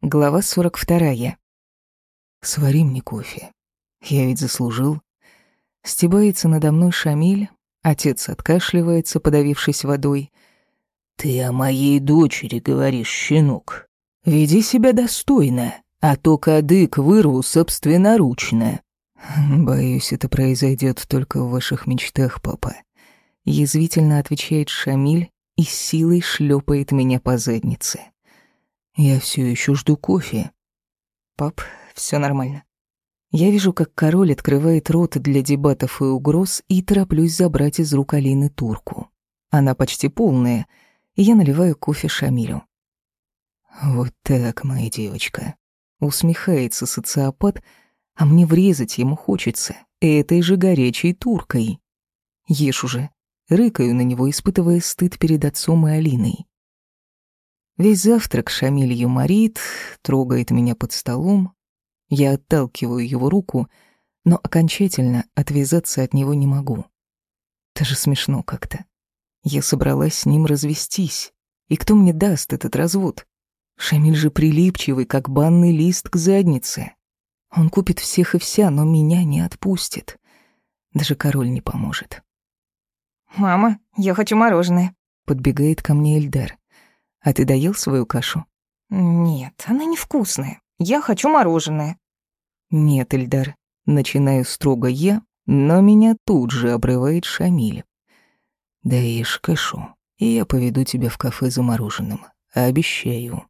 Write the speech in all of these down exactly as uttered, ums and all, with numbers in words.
Глава сорок вторая. «Свари мне кофе. Я ведь заслужил». Стебается надо мной Шамиль, отец откашливается, подавившись водой. «Ты о моей дочери говоришь, щенок. Веди себя достойно, а то кадык вырву собственноручно». «Боюсь, это произойдет только в ваших мечтах, папа», — язвительно отвечает Шамиль и с силой шлепает меня по заднице. «Я все еще жду кофе». «Пап, все нормально». Я вижу, как король открывает рот для дебатов и угроз, и тороплюсь забрать из рук Алины турку. Она почти полная, и я наливаю кофе Шамилю. «Вот так, моя девочка», — усмехается социопат, а мне врезать ему хочется этой же горячей туркой. «Ешь уже», — рыкаю на него, испытывая стыд перед отцом и Алиной. Весь завтрак Шамиль юморит, трогает меня под столом. Я отталкиваю его руку, но окончательно отвязаться от него не могу. Даже смешно как-то. Я собралась с ним развестись. И кто мне даст этот развод? Шамиль же прилипчивый, как банный лист к заднице. Он купит всех и вся, но меня не отпустит. Даже король не поможет. «Мама, я хочу мороженое», — подбегает ко мне Эльдар. «А ты доел свою кашу?» «Нет, она невкусная. Я хочу мороженое». «Нет, Эльдар». Начинаю строго я, но меня тут же обрывает Шамиль. «Даешь кашу, и я поведу тебя в кафе за мороженым. Обещаю».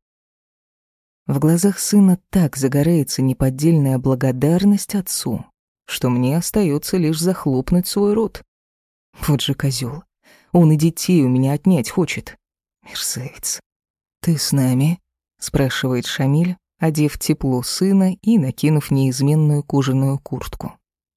В глазах сына так загорается неподдельная благодарность отцу, что мне остается лишь захлопнуть свой рот. Вот же козел. Он и детей у меня отнять хочет. Мерзавец. «Ты с нами?» — спрашивает Шамиль, одев тепло сына и накинув неизменную кожаную куртку.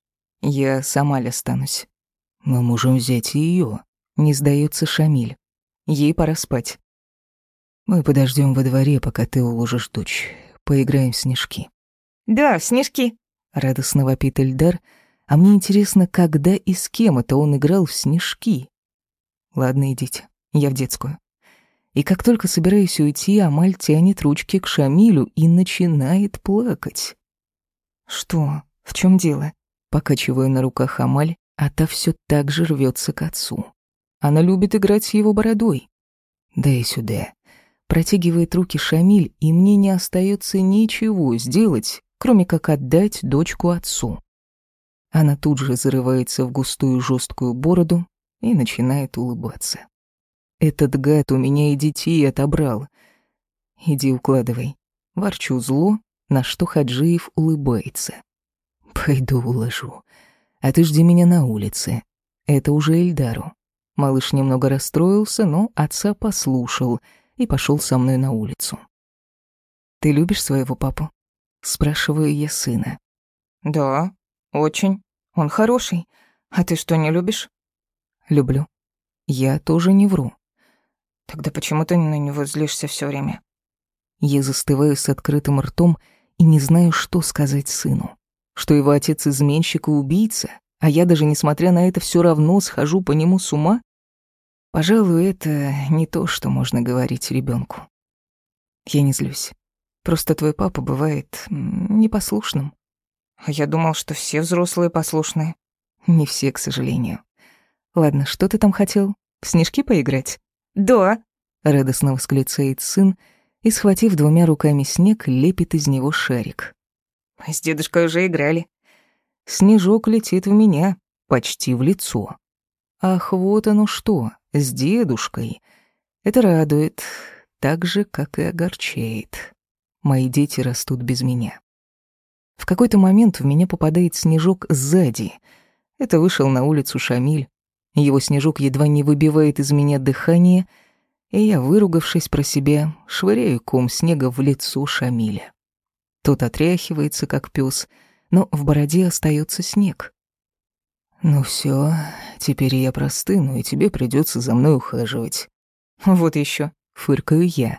«Я сама останусь». «Мы можем взять ее», — не сдается Шамиль. «Ей пора спать». «Мы подождем во дворе, пока ты уложишь дочь. Поиграем в снежки». «Да, в снежки», — радостно вопит Эльдар, а мне интересно, когда и с кем это он играл в снежки. «Ладно, идите, я в детскую». И как только собираюсь уйти, Амаль тянет ручки к Шамилю и начинает плакать. «Что? В чем дело?» Покачиваю на руках Амаль, а та все так же рвется к отцу. Она любит играть с его бородой. «Дай сюда». Протягивает руки Шамиль, и мне не остается ничего сделать, кроме как отдать дочку отцу. Она тут же зарывается в густую жесткую бороду и начинает улыбаться. «Этот гад у меня и детей отобрал. Иди укладывай». Ворчу зло, на что Хаджиев улыбается. «Пойду уложу. А ты жди меня на улице». Это уже Эльдару. Малыш немного расстроился, но отца послушал и пошел со мной на улицу. «Ты любишь своего папу?» Спрашиваю я сына. «Да, очень. Он хороший. А ты что, не любишь?» «Люблю. Я тоже не вру». «Тогда почему ты на него злишься все время?» Я застываю с открытым ртом и не знаю, что сказать сыну. Что его отец изменщик и убийца, а я даже, несмотря на это, все равно схожу по нему с ума? Пожалуй, это не то, что можно говорить ребенку. Я не злюсь. Просто твой папа бывает непослушным. А я думал, что все взрослые послушные. Не все, к сожалению. Ладно, что ты там хотел? В снежки поиграть? «Да», — радостно восклицает сын и, схватив двумя руками снег, лепит из него шарик. «Мы с дедушкой уже играли». Снежок летит в меня, почти в лицо. Ах, вот оно что, с дедушкой. Это радует, так же, как и огорчает. Мои дети растут без меня. В какой-то момент в меня попадает снежок сзади. Это вышел на улицу Шамиль. Его снежок едва не выбивает из меня дыхание, и я, выругавшись про себя, швыряю ком снега в лицо Шамиля. Тот отряхивается, как пес, но в бороде остается снег. «Ну все, теперь я простыну, и тебе придется за мной ухаживать». «Вот еще, фыркаю я.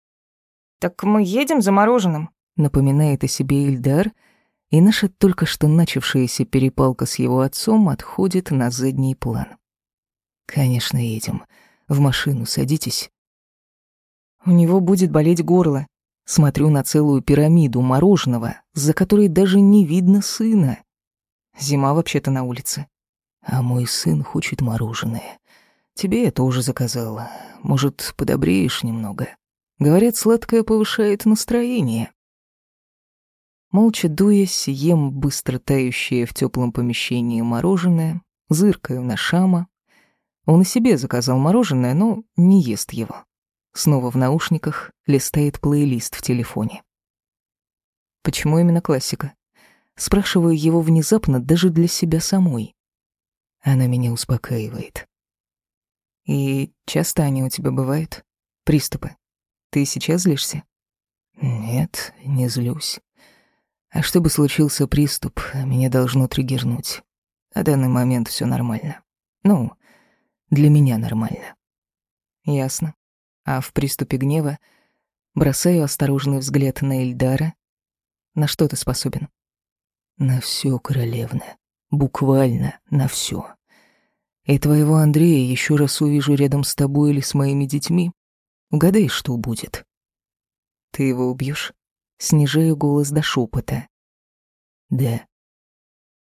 «Так мы едем за мороженым?» Напоминает о себе Ильдар, и наша только что начавшаяся перепалка с его отцом отходит на задний план. «Конечно, едем. В машину садитесь». «У него будет болеть горло». Смотрю на целую пирамиду мороженого, за которой даже не видно сына. Зима вообще-то на улице. А мой сын хочет мороженое. Тебе я тоже заказала. Может, подобреешь немного? Говорят, сладкое повышает настроение. Молча дуясь, ем быстро тающее в теплом помещении мороженое, зыркаю на Шама. Он и себе заказал мороженое, но не ест его. Снова в наушниках листает плейлист в телефоне. Почему именно классика? Спрашиваю его внезапно даже для себя самой. Она меня успокаивает. И часто они у тебя бывают? Приступы? Ты сейчас злишься? Нет, не злюсь. А чтобы случился приступ, меня должно триггернуть. На данный момент все нормально. Ну, для меня нормально. Ясно. А в приступе гнева бросаю осторожный взгляд на Эльдара. На что ты способен? На все, королевна. Буквально на все. И твоего Андрея еще раз увижу рядом с тобой или с моими детьми. Угадай, что будет. Ты его убьешь? Снижаю голос до шепота. Да.